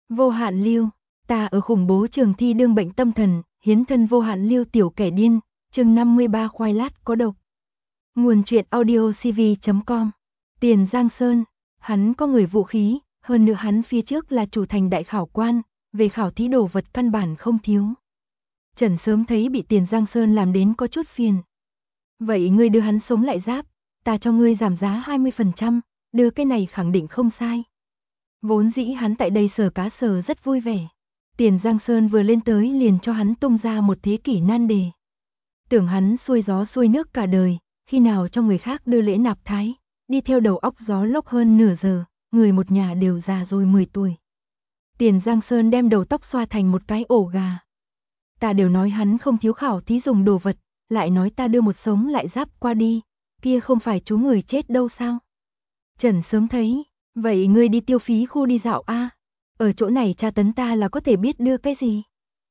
Vô hạn lưu, ta ở khủng bố trường thi đương bệnh tâm thần, hiến thân vô hạn lưu tiểu kẻ điên, chương 53 khoai lát có độc. Nguồn truyện audio cv.com. Tiền Giang Sơn, hắn có người vũ khí, hơn nữa hắn phía trước là chủ thành đại khảo quan, về khảo thí đồ vật căn bản không thiếu. Trần sớm thấy bị Tiền Giang Sơn làm đến có chút phiền. Vậy ngươi đưa hắn sống lại giáp, ta cho ngươi giảm giá 20%, đưa cái này khẳng định không sai. Vốn dĩ hắn tại đây sờ cá sờ rất vui vẻ. Tiền Giang Sơn vừa lên tới liền cho hắn tung ra một thế kỷ nan đề. Tưởng hắn xuôi gió xuôi nước cả đời, khi nào cho người khác đưa lễ nạp thái, đi theo đầu óc gió lốc hơn nửa giờ, người một nhà đều già rồi 10 tuổi. Tiền Giang Sơn đem đầu tóc xoa thành một cái ổ gà. Ta đều nói hắn không thiếu khảo thí dùng đồ vật, lại nói ta đưa một sống lại giáp qua đi, kia không phải chú người chết đâu sao? Trần sớm thấy, vậy ngươi đi tiêu phí khu đi dạo a, ở chỗ này tra tấn ta là có thể biết đưa cái gì.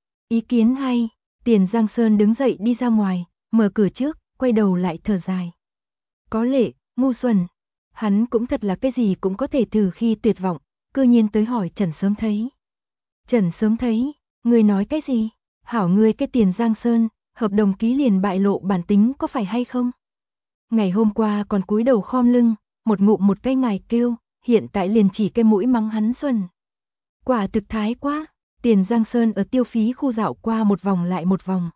Ý kiến hay, Tiền Giang Sơn đứng dậy đi ra ngoài, mở cửa trước, quay đầu lại thở dài. Có lệ, ngu xuẩn, hắn cũng thật là cái gì cũng có thể thử khi tuyệt vọng, cư nhiên tới hỏi Trần sớm thấy. Trần sớm thấy, ngươi nói cái gì? Hảo ngươi cái Tiền Giang Sơn, hợp đồng ký liền bại lộ bản tính có phải hay không? Ngày hôm qua còn cúi đầu khom lưng, một ngụm một cái ngài kêu, hiện tại liền chỉ cái mũi mắng hắn xuân. Quả thực thái quá, Tiền Giang Sơn ở tiêu phí khu dạo qua một vòng lại một vòng.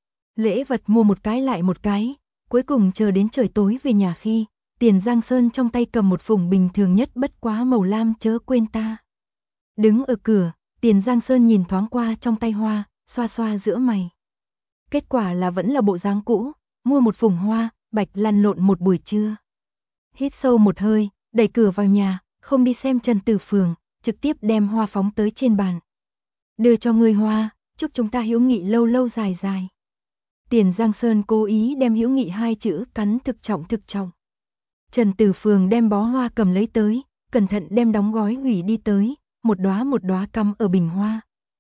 Lễ vật mua một cái lại một cái, cuối cùng chờ đến trời tối về nhà khi, Tiền Giang Sơn trong tay cầm một phủng bình thường nhất bất quá màu lam chớ quên ta. Đứng ở cửa, Tiền Giang Sơn nhìn thoáng qua trong tay hoa, xoa xoa giữa mày. Kết quả là vẫn là bộ dáng cũ, mua một phủng hoa, bạch lăn lộn một buổi trưa. Hít sâu một hơi, đẩy cửa vào nhà, không đi xem Trần Tử Phường, trực tiếp đem hoa phóng tới trên bàn. Đưa cho ngươi hoa, chúc chúng ta hữu nghị lâu lâu dài dài. Tiền Giang Sơn cố ý đem hữu nghị hai chữ cắn thực trọng thực trọng. Trần Tử Phường đem bó hoa cầm lấy tới, cẩn thận đem đóng gói hủy đi tới, một đóa cắm ở bình hoa.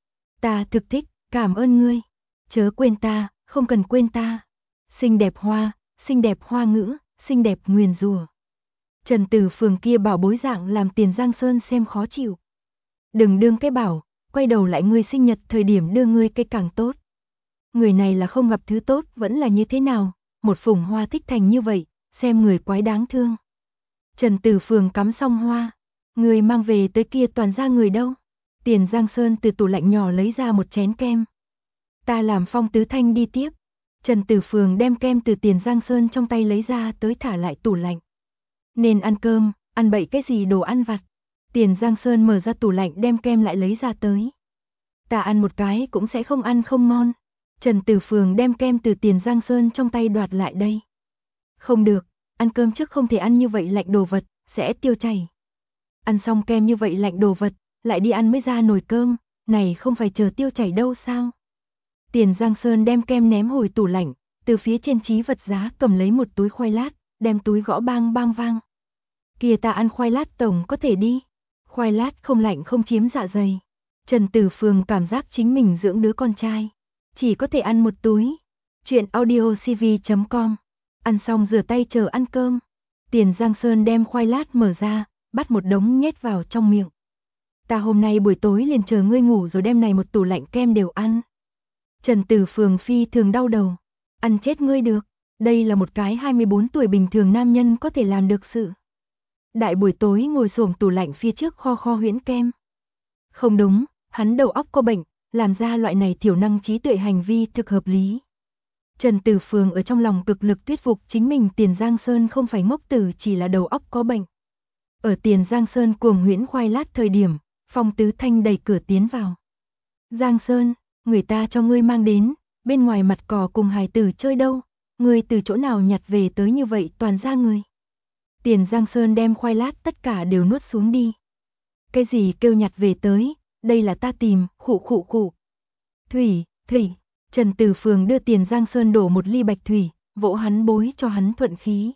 Ta thực thích, cảm ơn ngươi. Chớ quên ta, không cần quên ta. Xinh đẹp hoa ngữ, xinh đẹp nguyền rủa. Trần Tử Phường kia bảo bối dạng làm Tiền Giang Sơn xem khó chịu. Đừng đương cái bảo, quay đầu lại ngươi sinh nhật thời điểm đưa ngươi cái càng tốt. Người này là không gặp thứ tốt vẫn là như thế nào, một phủng hoa thích thành như vậy, xem người quái đáng thương. Trần Tử Phường cắm xong hoa, người mang về tới kia toàn ra người đâu. Tiền Giang Sơn từ tủ lạnh nhỏ lấy ra một chén kem. Ta làm Phong Tứ Thanh đi tiếp. Trần Tử Phường đem kem từ Tiền Giang Sơn trong tay lấy ra tới thả lại tủ lạnh. Nên ăn cơm, ăn bậy cái gì đồ ăn vặt. Tiền Giang Sơn mở ra tủ lạnh đem kem lại lấy ra tới. Ta ăn một cái cũng sẽ không ăn không ngon. Trần Tử Phường đem kem từ Tiền Giang Sơn trong tay đoạt lại đây. Không được, ăn cơm trước không thể ăn như vậy lạnh đồ vật, sẽ tiêu chảy. Ăn xong kem như vậy lạnh đồ vật, lại đi ăn mới ra nồi cơm, này không phải chờ tiêu chảy đâu sao. Tiền Giang Sơn đem kem ném hồi tủ lạnh, từ phía trên trí vật giá cầm lấy một túi khoai lát, đem túi gõ bang bang vang. Kìa ta ăn khoai lát tổng có thể đi. Khoai lát không lạnh không chiếm dạ dày. Trần Tử Phường cảm giác chính mình dưỡng đứa con trai. Chỉ có thể ăn một túi. Chuyện audio cv.com. Ăn xong rửa tay chờ ăn cơm. Tiền Giang Sơn đem khoai lát mở ra, bắt một đống nhét vào trong miệng. Ta hôm nay buổi tối liền chờ ngươi ngủ rồi đem này một tủ lạnh kem đều ăn. Trần Tử Phường phi thường đau đầu. Ăn chết ngươi được. Đây là một cái 24 tuổi bình thường nam nhân có thể làm được sự. Đại buổi tối ngồi xổm tủ lạnh phía trước kho huyễn kem. Không đúng, hắn đầu óc có bệnh, làm ra loại này thiểu năng trí tuệ hành vi thực hợp lý. Trần Tử Phường ở trong lòng cực lực thuyết phục chính mình Tiền Giang Sơn không phải ngốc tử chỉ là đầu óc có bệnh. Ở Tiền Giang Sơn cuồng huyễn khoai lát thời điểm, Phong Tứ Thanh đẩy cửa tiến vào. Giang Sơn, người ta cho ngươi mang đến, bên ngoài mặt cỏ cùng hài tử chơi đâu, ngươi từ chỗ nào nhặt về tới như vậy toàn ra người. Tiền Giang Sơn đem khoai lát tất cả đều nuốt xuống đi. Cái gì kêu nhặt về tới, đây là ta tìm, khụ. Thủy, Trần Tử Phường đưa Tiền Giang Sơn đổ một ly bạch thủy, vỗ hắn bối cho hắn thuận khí.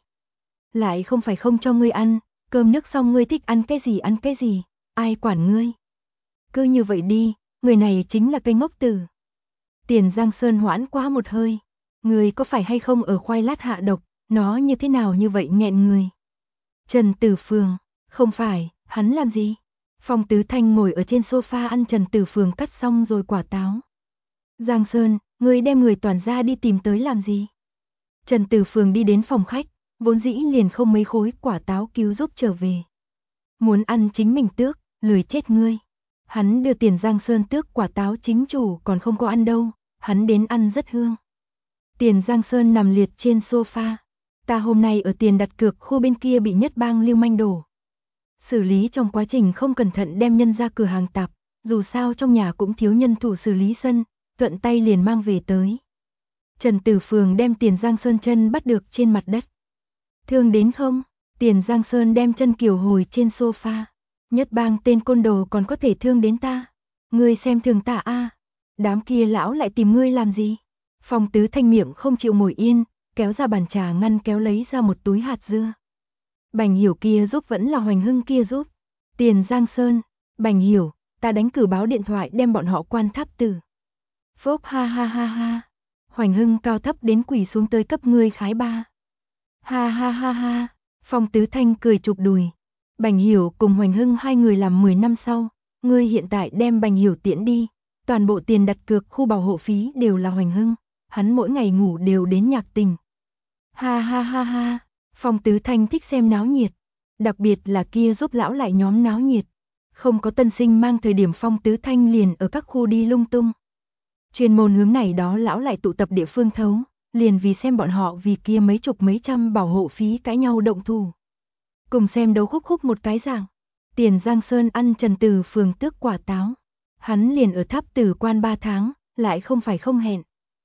Lại không phải không cho ngươi ăn, cơm nước xong ngươi thích ăn cái gì, ai quản ngươi. Cứ như vậy đi, người này chính là cái ngốc tử. Tiền Giang Sơn hoãn quá một hơi, ngươi có phải hay không ở khoai lát hạ độc, nó như thế nào như vậy nghẹn người. Trần Tử Phường, không phải, hắn làm gì? Phong Tứ Thanh ngồi ở trên sofa ăn Trần Tử Phường cắt xong rồi quả táo. Giang Sơn, ngươi đem người toàn gia đi tìm tới làm gì? Trần Tử Phường đi đến phòng khách, vốn dĩ liền không mấy khối quả táo cứu giúp trở về. Muốn ăn chính mình tước, lười chết ngươi. Hắn đưa tiền Giang Sơn tước quả táo chính chủ còn không có ăn đâu, hắn đến ăn rất hương. Tiền Giang Sơn nằm liệt trên sofa. Ta hôm nay ở tiền đặt cược khu bên kia bị nhất bang lưu manh đổ. Xử lý trong quá trình không cẩn thận đem nhân ra cửa hàng tạp, dù sao trong nhà cũng thiếu nhân thủ xử lý sân, thuận tay liền mang về tới. Trần Tử Phường đem tiền Giang Sơn chân bắt được trên mặt đất. Thương đến không? Tiền Giang Sơn đem chân kiều hồi trên sofa. Nhất bang tên côn đồ còn có thể thương đến ta. Ngươi xem thường ta a. Đám kia lão lại tìm ngươi làm gì? Phong Tứ Thanh miệng không chịu ngồi yên, kéo ra bàn trà ngăn kéo lấy ra một túi hạt dưa. Bành Hiểu kia giúp vẫn là Hoành Hưng kia giúp. Tiền Giang Sơn, Bành Hiểu, ta đánh cử báo điện thoại đem bọn họ quan tháp tử. Phốp ha ha ha ha. Hoành Hưng cao thấp đến quỳ xuống tới cấp ngươi khái ba. Ha ha ha ha. Phong Tứ Thanh cười chụp đùi. Bành Hiểu cùng Hoành Hưng hai người làm 10 năm sau, ngươi hiện tại đem Bành Hiểu tiễn đi, toàn bộ tiền đặt cược khu bảo hộ phí đều là Hoành Hưng, hắn mỗi ngày ngủ đều đến nhạc tình. Ha ha ha ha. Phong Tứ Thanh thích xem náo nhiệt, đặc biệt là kia giúp lão lại nhóm náo nhiệt. Không có tân sinh mang thời điểm Phong Tứ Thanh liền ở các khu đi lung tung. Chuyên môn hướng này đó lão lại tụ tập địa phương thấu, liền vì xem bọn họ vì kia mấy chục mấy trăm bảo hộ phí cãi nhau động thủ. Cùng xem đấu khúc khúc một cái dạng. Tiền Giang Sơn ăn Trần Tử Phường tước quả táo. Hắn liền ở tháp tử quan 3 tháng, lại không phải không hẹn.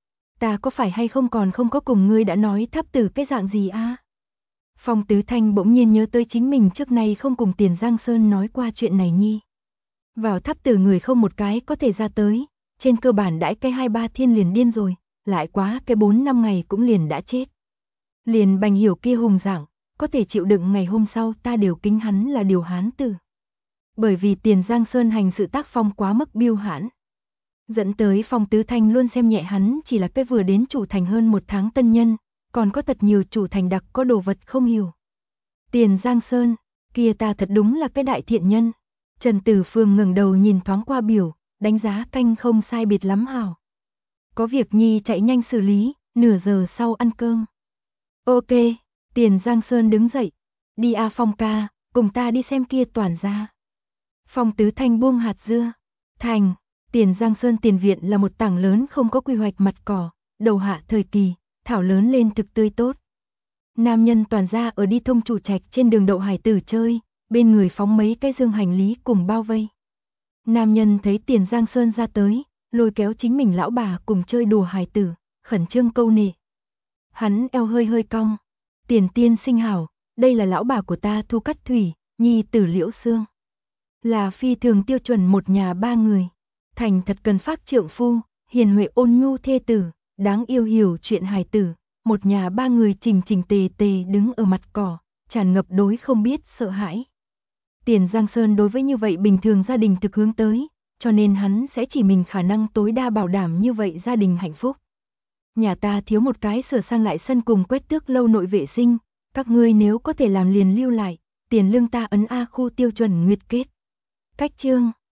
Ta có phải hay không còn không có cùng ngươi đã nói tháp tử cái dạng gì a? Phong Tứ Thanh bỗng nhiên nhớ tới chính mình trước nay không cùng Tiền Giang Sơn nói qua chuyện này nhi. Vào tháp tử người không một cái có thể ra tới, trên cơ bản đãi cái 2-3 thiên liền điên rồi, lại quá cái 4-5 ngày cũng liền đã chết. Liền Bành Hiểu kia hùng dạng, có thể chịu đựng ngày hôm sau ta đều kính hắn là điều hán tử. Bởi vì Tiền Giang Sơn hành sự tác phong quá mức biêu hãn. Dẫn tới Phong Tứ Thanh luôn xem nhẹ hắn chỉ là cái vừa đến chủ thành hơn 1 tháng tân nhân, còn có thật nhiều chủ thành đặc có đồ vật không hiểu. Tiền Giang Sơn, kia ta thật đúng là cái đại thiện nhân. Trần Tử Phường ngẩng đầu nhìn thoáng qua biểu, đánh giá canh không sai biệt lắm hảo. Có việc nhi chạy nhanh xử lý, nửa giờ sau ăn cơm. Ok, Tiền Giang Sơn đứng dậy. Đi a Phong ca, cùng ta đi xem kia toàn gia. Phong Tứ Thanh buông hạt dưa. Thành, Tiền Giang Sơn tiền viện là một tảng lớn không có quy hoạch mặt cỏ, đầu hạ thời kỳ, thảo lớn lên thực tươi tốt. Nam nhân toàn gia ở đi thông chủ trạch trên đường đậu hải tử chơi, bên người phóng mấy cái dương hành lý cùng bao vây. Nam nhân thấy Tiền Giang Sơn ra tới, lôi kéo chính mình lão bà cùng chơi đùa hài tử, khẩn trương câu nệ. Hắn eo hơi hơi cong. Tiền tiên sinh hảo, đây là lão bà của ta Thu Cắt Thủy, nhi tử Liễu Xương. Là phi thường tiêu chuẩn một nhà 3 người. Thành thật cần phác trượng phu, hiền huệ ôn nhu thê tử, đáng yêu hiểu chuyện hài tử. Một nhà 3 người chỉnh chỉnh tề tề đứng ở mặt cỏ, tràn ngập đối không biết sợ hãi. Tiền Giang Sơn đối với như vậy bình thường gia đình thực hướng tới, cho nên hắn sẽ chỉ mình khả năng tối đa bảo đảm như vậy gia đình hạnh phúc. Nhà ta thiếu một cái sửa sang lại sân cùng quét tước lâu nội vệ sinh, các ngươi nếu có thể làm liền lưu lại, tiền lương ta ấn A khu tiêu chuẩn nguyệt kết. Cách chương